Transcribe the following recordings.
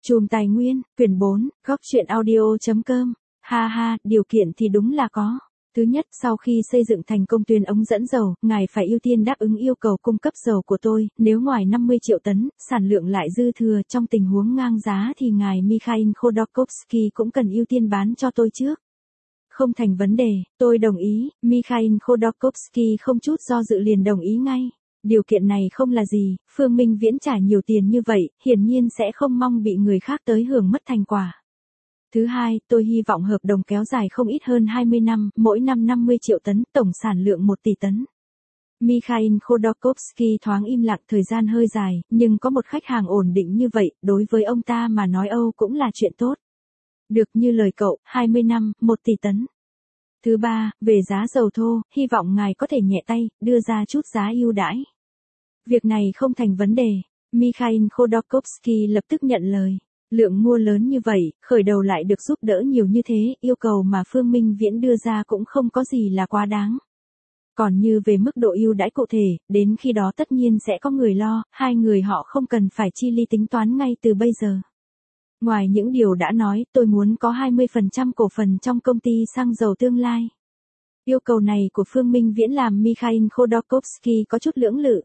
Chùm tài nguyên, quyển 4, góc truyện audio.com. Ha ha, điều kiện thì đúng là có. Thứ nhất, sau khi xây dựng thành công tuyến ống dẫn dầu, ngài phải ưu tiên đáp ứng yêu cầu cung cấp dầu của tôi, nếu ngoài 50 triệu tấn, sản lượng lại dư thừa trong tình huống ngang giá thì ngài Mikhail Khodorkovsky cũng cần ưu tiên bán cho tôi trước. Không thành vấn đề, tôi đồng ý, Mikhail Khodorkovsky không chút do dự liền đồng ý ngay. Điều kiện này không là gì, Phương Minh Viễn trả nhiều tiền như vậy, hiển nhiên sẽ không mong bị người khác tới hưởng mất thành quả. Thứ hai, tôi hy vọng hợp đồng kéo dài không ít hơn 20 năm, mỗi năm 50 triệu tấn, tổng sản lượng 1 tỷ tấn. Mikhail Khodorkovsky thoáng im lặng thời gian hơi dài, nhưng có một khách hàng ổn định như vậy, đối với ông ta mà nói Âu cũng là chuyện tốt. Được như lời cậu, 20 năm, 1 tỷ tấn. Thứ ba, về giá dầu thô, hy vọng ngài có thể nhẹ tay, đưa ra chút giá ưu đãi. Việc này không thành vấn đề, Mikhail Khodorkovsky lập tức nhận lời. Lượng mua lớn như vậy, khởi đầu lại được giúp đỡ nhiều như thế, yêu cầu mà Phương Minh Viễn đưa ra cũng không có gì là quá đáng. Còn như về mức độ ưu đãi cụ thể, đến khi đó tất nhiên sẽ có người lo, hai người họ không cần phải chi ly tính toán ngay từ bây giờ. Ngoài những điều đã nói, tôi muốn có 20% cổ phần trong công ty xăng dầu tương lai. Yêu cầu này của Phương Minh Viễn làm Mikhail Khodorkovsky có chút lưỡng lự.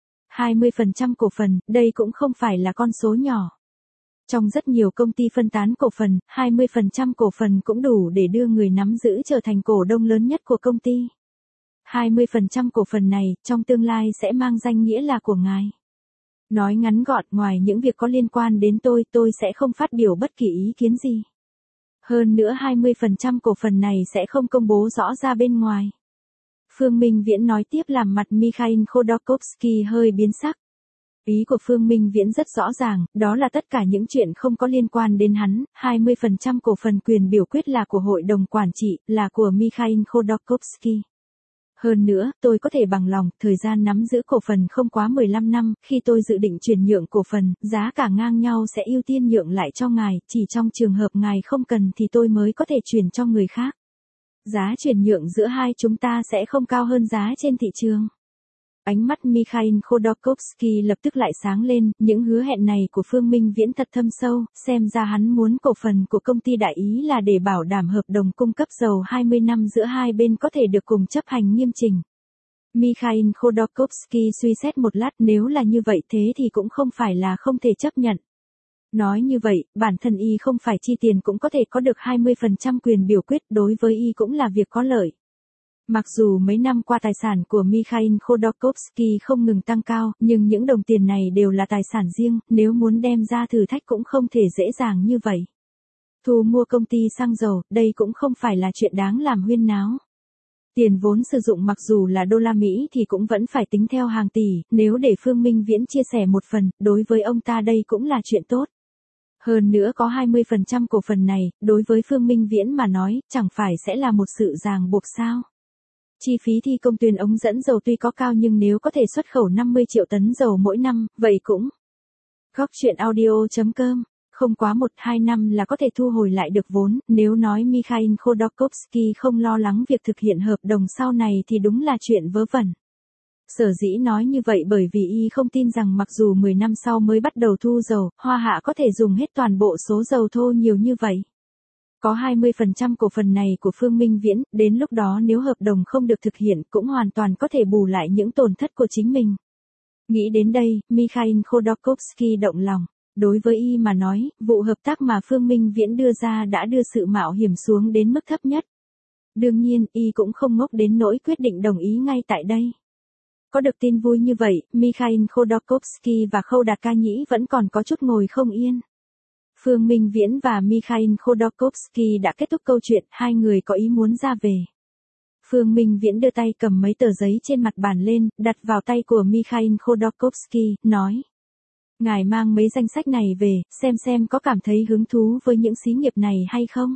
20% cổ phần, đây cũng không phải là con số nhỏ. Trong rất nhiều công ty phân tán cổ phần, 20% cổ phần cũng đủ để đưa người nắm giữ trở thành cổ đông lớn nhất của công ty. 20% cổ phần này, trong tương lai sẽ mang danh nghĩa là của ngài. Nói ngắn gọn, ngoài những việc có liên quan đến tôi sẽ không phát biểu bất kỳ ý kiến gì. Hơn nữa 20% cổ phần này sẽ không công bố rõ ra bên ngoài. Phương Minh Viễn nói tiếp làm mặt Mikhail Khodorkovsky hơi biến sắc. Ý của Phương Minh Viễn rất rõ ràng, đó là tất cả những chuyện không có liên quan đến hắn, 20% cổ phần quyền biểu quyết là của hội đồng quản trị, là của Mikhail Khodorkovsky. Hơn nữa, tôi có thể bằng lòng, thời gian nắm giữ cổ phần không quá 15 năm, khi tôi dự định chuyển nhượng cổ phần, giá cả ngang nhau sẽ ưu tiên nhượng lại cho ngài, chỉ trong trường hợp ngài không cần thì tôi mới có thể chuyển cho người khác. Giá chuyển nhượng giữa hai chúng ta sẽ không cao hơn giá trên thị trường. Ánh mắt Mikhail Khodorkovsky lập tức lại sáng lên, những hứa hẹn này của Phương Minh Viễn thật thâm sâu, xem ra hắn muốn cổ phần của công ty đại ý là để bảo đảm hợp đồng cung cấp dầu 20 năm giữa hai bên có thể được cùng chấp hành nghiêm chỉnh. Mikhail Khodorkovsky suy xét một lát, nếu là như vậy thế thì cũng không phải là không thể chấp nhận. Nói như vậy, bản thân y không phải chi tiền cũng có thể có được 20% quyền biểu quyết, đối với y cũng là việc có lợi. Mặc dù mấy năm qua tài sản của Mikhail Khodorkovsky không ngừng tăng cao, nhưng những đồng tiền này đều là tài sản riêng, nếu muốn đem ra thử thách cũng không thể dễ dàng như vậy. Thu mua công ty xăng dầu, đây cũng không phải là chuyện đáng làm huyên náo. Tiền vốn sử dụng mặc dù là đô la Mỹ thì cũng vẫn phải tính theo hàng tỷ, nếu để Phương Minh Viễn chia sẻ một phần, đối với ông ta đây cũng là chuyện tốt. Hơn nữa có 20% cổ phần này, đối với Phương Minh Viễn mà nói, chẳng phải sẽ là một sự ràng buộc sao? Chi phí thi công tuyến ống dẫn dầu tuy có cao nhưng nếu có thể xuất khẩu 50 triệu tấn dầu mỗi năm, vậy cũng. Góc truyện audio.com, không quá 1-2 năm là có thể thu hồi lại được vốn, nếu nói Mikhail Khodorkovsky không lo lắng việc thực hiện hợp đồng sau này thì đúng là chuyện vớ vẩn. Sở dĩ nói như vậy bởi vì y không tin rằng mặc dù 10 năm sau mới bắt đầu thu dầu, Hoa Hạ có thể dùng hết toàn bộ số dầu thô nhiều như vậy. Có 20% cổ phần này của Phương Minh Viễn, đến lúc đó nếu hợp đồng không được thực hiện cũng hoàn toàn có thể bù lại những tổn thất của chính mình. Nghĩ đến đây, Mikhail Khodorkovsky động lòng. Đối với y mà nói, vụ hợp tác mà Phương Minh Viễn đưa ra đã đưa sự mạo hiểm xuống đến mức thấp nhất. Đương nhiên, y cũng không ngốc đến nỗi quyết định đồng ý ngay tại đây. Có được tin vui như vậy, Mikhail Khodorkovsky và Khâu Đạt Ca Nhĩ vẫn còn có chút ngồi không yên. Phương Minh Viễn và Mikhail Khodorkovsky đã kết thúc câu chuyện, hai người có ý muốn ra về. Phương Minh Viễn đưa tay cầm mấy tờ giấy trên mặt bàn lên, đặt vào tay của Mikhail Khodorkovsky, nói. Ngài mang mấy danh sách này về, xem có cảm thấy hứng thú với những xí nghiệp này hay không?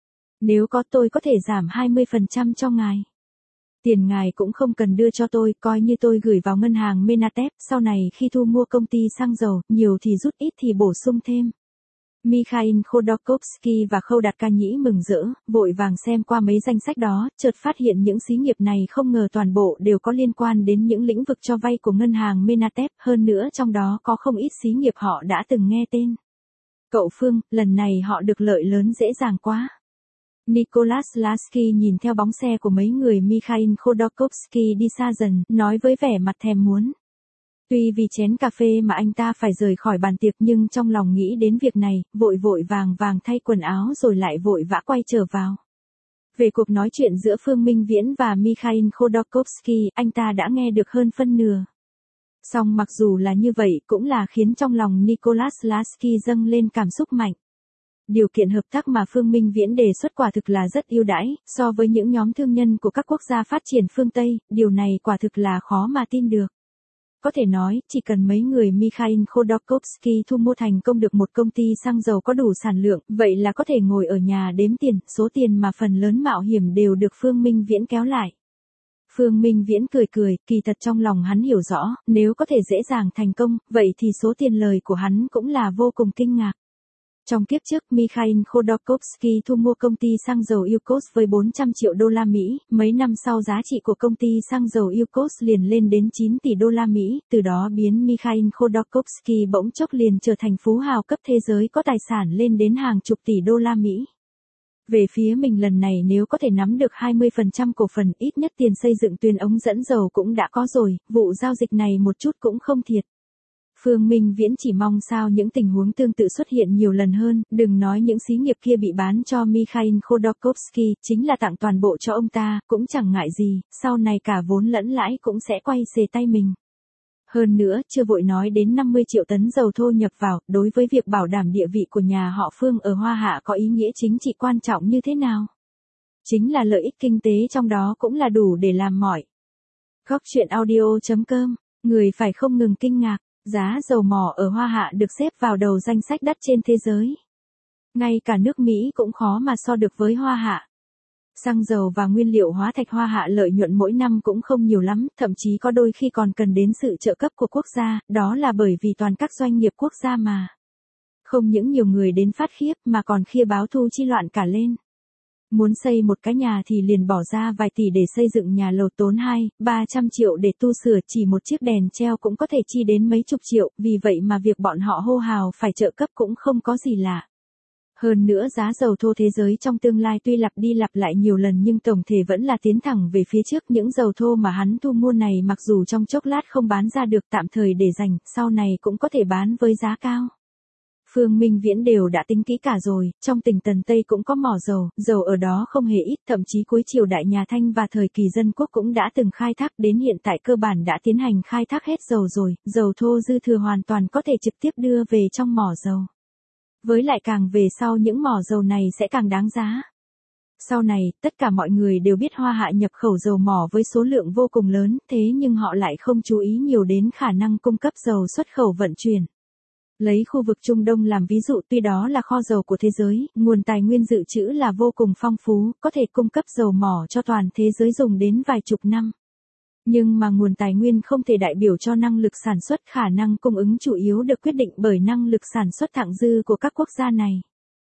Nếu có tôi có thể giảm 20% cho ngài. Tiền ngài cũng không cần đưa cho tôi, coi như tôi gửi vào ngân hàng Menatep, sau này khi thu mua công ty xăng dầu, nhiều thì rút ít thì bổ sung thêm. Mikhail Khodorkovsky và Khâu Đạt Ca Nhĩ mừng rỡ, vội vàng xem qua mấy danh sách đó, chợt phát hiện những xí nghiệp này không ngờ toàn bộ đều có liên quan đến những lĩnh vực cho vay của ngân hàng Menatep, hơn nữa trong đó có không ít xí nghiệp họ đã từng nghe tên. Cậu Phương, lần này họ được lợi lớn dễ dàng quá. Nicholas Lasky nhìn theo bóng xe của mấy người Mikhail Khodorkovsky đi xa dần, nói với vẻ mặt thèm muốn. Tuy vì chén cà phê mà anh ta phải rời khỏi bàn tiệc nhưng trong lòng nghĩ đến việc này, vội vội vàng vàng thay quần áo rồi lại vội vã quay trở vào. Về cuộc nói chuyện giữa Phương Minh Viễn và Mikhail Khodorkovsky, anh ta đã nghe được hơn phân nửa. Song mặc dù là như vậy cũng là khiến trong lòng Nicholas Lasky dâng lên cảm xúc mạnh. Điều kiện hợp tác mà Phương Minh Viễn đề xuất quả thực là rất ưu đãi, so với những nhóm thương nhân của các quốc gia phát triển phương Tây, điều này quả thực là khó mà tin được. Có thể nói, chỉ cần mấy người Mikhail Khodorkovsky thu mua thành công được một công ty xăng dầu có đủ sản lượng, vậy là có thể ngồi ở nhà đếm tiền, số tiền mà phần lớn mạo hiểm đều được Phương Minh Viễn kéo lại. Phương Minh Viễn cười cười, kỳ thật trong lòng hắn hiểu rõ, nếu có thể dễ dàng thành công, vậy thì số tiền lời của hắn cũng là vô cùng kinh ngạc. Trong kiếp trước, Mikhail Khodorkovsky thu mua công ty xăng dầu Yukos với 400 triệu đô la Mỹ, mấy năm sau giá trị của công ty xăng dầu Yukos liền lên đến 9 tỷ đô la Mỹ, từ đó biến Mikhail Khodorkovsky bỗng chốc liền trở thành phú hào cấp thế giới có tài sản lên đến hàng chục tỷ đô la Mỹ. Về phía mình lần này nếu có thể nắm được 20% cổ phần, ít nhất tiền xây dựng tuyến ống dẫn dầu cũng đã có rồi, vụ giao dịch này một chút cũng không thiệt. Phương Minh Viễn chỉ mong sao những tình huống tương tự xuất hiện nhiều lần hơn, đừng nói những xí nghiệp kia bị bán cho Mikhail Khodorkovsky, chính là tặng toàn bộ cho ông ta, cũng chẳng ngại gì, sau này cả vốn lẫn lãi cũng sẽ quay xề tay mình. Hơn nữa, chưa vội nói đến 50 triệu tấn dầu thô nhập vào, đối với việc bảo đảm địa vị của nhà họ Phương ở Hoa Hạ có ý nghĩa chính trị quan trọng như thế nào? Chính là lợi ích kinh tế trong đó cũng là đủ để làm mỏi. Góc truyện audio.com, người phải không ngừng kinh ngạc. Giá dầu mỏ ở Hoa Hạ được xếp vào đầu danh sách đắt trên thế giới. Ngay cả nước Mỹ cũng khó mà so được với Hoa Hạ. Xăng dầu và nguyên liệu hóa thạch Hoa Hạ lợi nhuận mỗi năm cũng không nhiều lắm, thậm chí có đôi khi còn cần đến sự trợ cấp của quốc gia, đó là bởi vì toàn các doanh nghiệp quốc gia mà. Không những nhiều người đến phát khiếp mà còn khia báo thu chi loạn cả lên. Muốn xây một cái nhà thì liền bỏ ra vài tỷ để xây dựng nhà lầu, tốn 200-300 triệu để tu sửa, chỉ một chiếc đèn treo cũng có thể chi đến mấy chục triệu, vì vậy mà việc bọn họ hô hào phải trợ cấp cũng không có gì lạ. Hơn nữa giá dầu thô thế giới trong tương lai tuy lặp đi lặp lại nhiều lần nhưng tổng thể vẫn là tiến thẳng về phía trước. Những dầu thô mà hắn thu mua này mặc dù trong chốc lát không bán ra được, tạm thời để dành, sau này cũng có thể bán với giá cao. Phương Minh Viễn đều đã tính kỹ cả rồi, trong tỉnh Tần Tây cũng có mỏ dầu, dầu ở đó không hề ít, thậm chí cuối triều đại nhà Thanh và thời kỳ dân quốc cũng đã từng khai thác, đến hiện tại cơ bản đã tiến hành khai thác hết dầu rồi, dầu thô dư thừa hoàn toàn có thể trực tiếp đưa về trong mỏ dầu. Với lại càng về sau những mỏ dầu này sẽ càng đáng giá. Sau này, tất cả mọi người đều biết Hoa Hạ nhập khẩu dầu mỏ với số lượng vô cùng lớn, thế nhưng họ lại không chú ý nhiều đến khả năng cung cấp dầu xuất khẩu vận chuyển. Lấy khu vực Trung Đông làm ví dụ, tuy đó là kho dầu của thế giới, nguồn tài nguyên dự trữ là vô cùng phong phú, có thể cung cấp dầu mỏ cho toàn thế giới dùng đến vài chục năm. Nhưng mà nguồn tài nguyên không thể đại biểu cho năng lực sản xuất, khả năng cung ứng chủ yếu được quyết định bởi năng lực sản xuất thặng dư của các quốc gia này.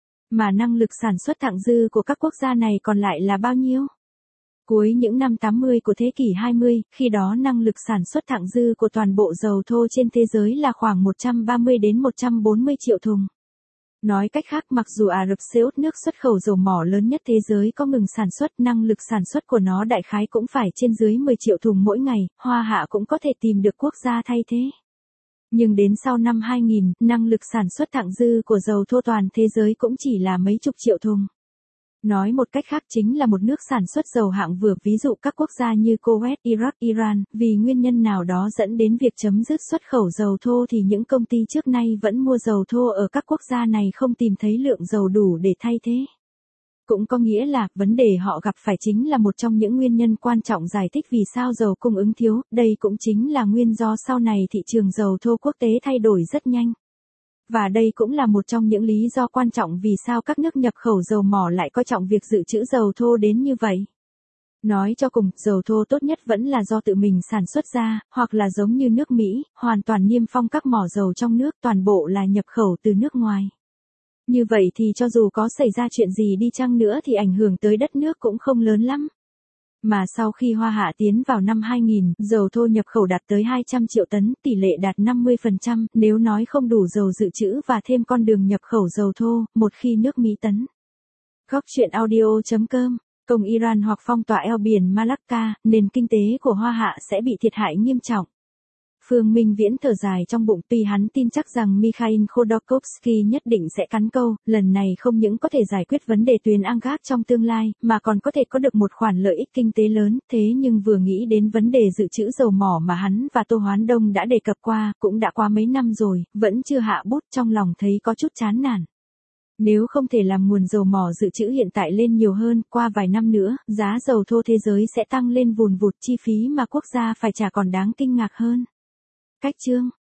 Mà năng lực sản xuất thặng dư của các quốc gia này còn lại là bao nhiêu? Cuối những năm 80 của thế kỷ 20, khi đó năng lực sản xuất thặng dư của toàn bộ dầu thô trên thế giới là khoảng 130 đến 140 triệu thùng. Nói cách khác, mặc dù Ả Rập Xê Út nước xuất khẩu dầu mỏ lớn nhất thế giới có ngừng sản xuất, năng lực sản xuất của nó đại khái cũng phải trên dưới 10 triệu thùng mỗi ngày, Hoa Hạ cũng có thể tìm được quốc gia thay thế. Nhưng đến sau năm 2000, năng lực sản xuất thặng dư của dầu thô toàn thế giới cũng chỉ là mấy chục triệu thùng. Nói một cách khác chính là một nước sản xuất dầu hạng vừa, ví dụ các quốc gia như Kuwait, Iraq, Iran, vì nguyên nhân nào đó dẫn đến việc chấm dứt xuất khẩu dầu thô thì những công ty trước nay vẫn mua dầu thô ở các quốc gia này không tìm thấy lượng dầu đủ để thay thế. Cũng có nghĩa là, vấn đề họ gặp phải chính là một trong những nguyên nhân quan trọng giải thích vì sao dầu cung ứng thiếu, đây cũng chính là nguyên do sau này thị trường dầu thô quốc tế thay đổi rất nhanh. Và đây cũng là một trong những lý do quan trọng vì sao các nước nhập khẩu dầu mỏ lại coi trọng việc dự trữ dầu thô đến như vậy. Nói cho cùng, dầu thô tốt nhất vẫn là do tự mình sản xuất ra, hoặc là giống như nước Mỹ, hoàn toàn niêm phong các mỏ dầu trong nước, toàn bộ là nhập khẩu từ nước ngoài. Như vậy thì cho dù có xảy ra chuyện gì đi chăng nữa thì ảnh hưởng tới đất nước cũng không lớn lắm. Mà sau khi Hoa Hạ tiến vào năm 2000, dầu thô nhập khẩu đạt tới 200 triệu tấn, tỷ lệ đạt 50%, nếu nói không đủ dầu dự trữ và thêm con đường nhập khẩu dầu thô, một khi nước Mỹ tấn. Góc chuyện audio.com, công Iran hoặc phong tỏa eo biển Malacca, nền kinh tế của Hoa Hạ sẽ bị thiệt hại nghiêm trọng. Phương Minh Viễn thở dài trong bụng, tuy hắn tin chắc rằng Mikhail Khodorkovsky nhất định sẽ cắn câu, lần này không những có thể giải quyết vấn đề tuyến Angat trong tương lai, mà còn có thể có được một khoản lợi ích kinh tế lớn, thế nhưng vừa nghĩ đến vấn đề dự trữ dầu mỏ mà hắn và Tô Hoán Đông đã đề cập qua, cũng đã qua mấy năm rồi, vẫn chưa hạ bút, trong lòng thấy có chút chán nản. Nếu không thể làm nguồn dầu mỏ dự trữ hiện tại lên nhiều hơn, qua vài năm nữa, giá dầu thô thế giới sẽ tăng lên vùn vụt, chi phí mà quốc gia phải trả còn đáng kinh ngạc hơn. Cách chương